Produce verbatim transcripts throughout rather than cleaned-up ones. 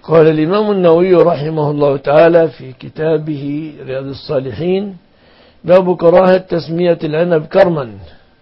قال الإمام النووي رحمه الله تعالى في كتابه رياض الصالحين: باب كراهة تسمية العنب كرما.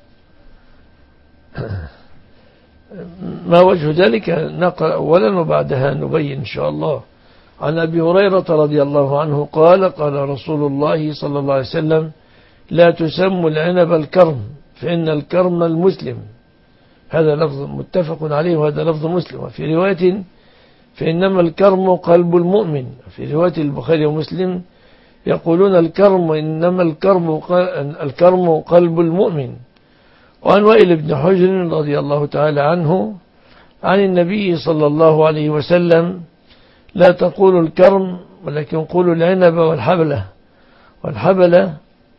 ما وجه ذلك؟ نقرأ أولا وبعدها نبين إن شاء الله. عن أبي هريرة رضي الله عنه قال: قال رسول الله صلى الله عليه وسلم: لا تسموا العنب الكرم فإن الكرم المسلم. هذا لفظ متفق عليه وهذا لفظ مسلم. وفي رواية: فإنما الكرم قلب المؤمن. في رواية البخاري ومسلم يقولون الكرم إنما الكرم الكرم قلب المؤمن. وعن وائل بن حجر رضي الله تعالى عنه عن النبي صلى الله عليه وسلم: لا تقولوا الكرم ولكن قولوا العنب والحبلة. والحبلة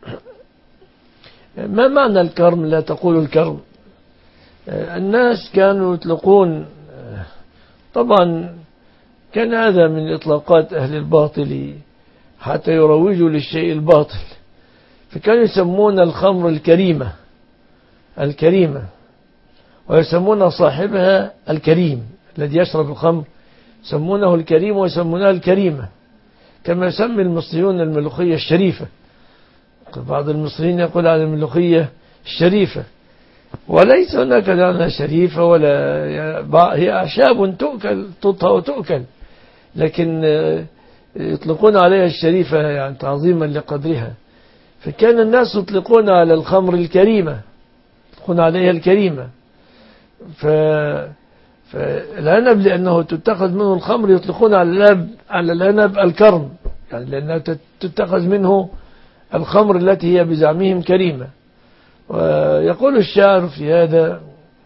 ما معنى الكرم؟ لا تقولوا الكرم. الناس كانوا يطلقون، طبعا كان هذا من إطلاقات أهل الباطل حتى يروجوا للشيء الباطل، فكانوا يسمون الخمر الكريمة الكريمة ويسمون صاحبها الكريم. الذي يشرب الخمر يسمونه الكريم ويسمونها الكريمة، كما يسمي المصريون الملوخية الشريفة. بعض المصريين يقول عن الملوخية الشريفة، وليس هناك لعنة شريفة ولا هي أعشاب تؤكل تطهى وتؤكل، لكن يطلقون عليها الشريفة يعني تعظيما لقدرها. فكان الناس يطلقون على الخمر الكريمة، يطلقون عليها الكريمة. ف فالعنب لأنه تتخذ منه الخمر يطلقون على العنب على العنب الكرم، يعني لأنها تتخذ منه الخمر التي هي بزعمهم كريمة. ويقول الشاعر في هذا: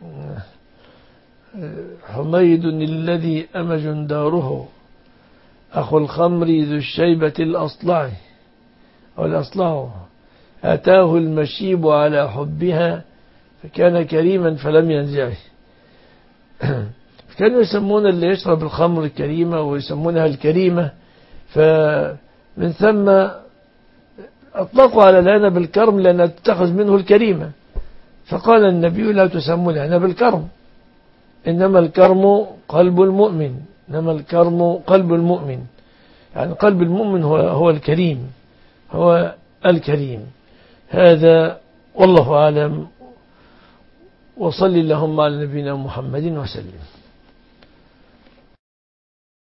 حميد الذي أمج داره أخو الخمر ذو الشيبة الأصلع أو الأصلع أتاه المشيب على حبها فكان كريما فلم ينزعه. كانوا يسمون اللي يشرب الخمر الكريمة ويسمونها الكريمة، فمن ثم أطلقوا على العنب الكرم لأنها تتخذ منه الكريمة. فقال النبي: لا تسموا العنب الكرم إنما الكرم قلب المؤمن. إنما الكرم قلب المؤمن، يعني قلب المؤمن هو, هو الكريم، هو الكريم. هذا والله أعلم، وصل اللهم على نبينا محمد وسلم.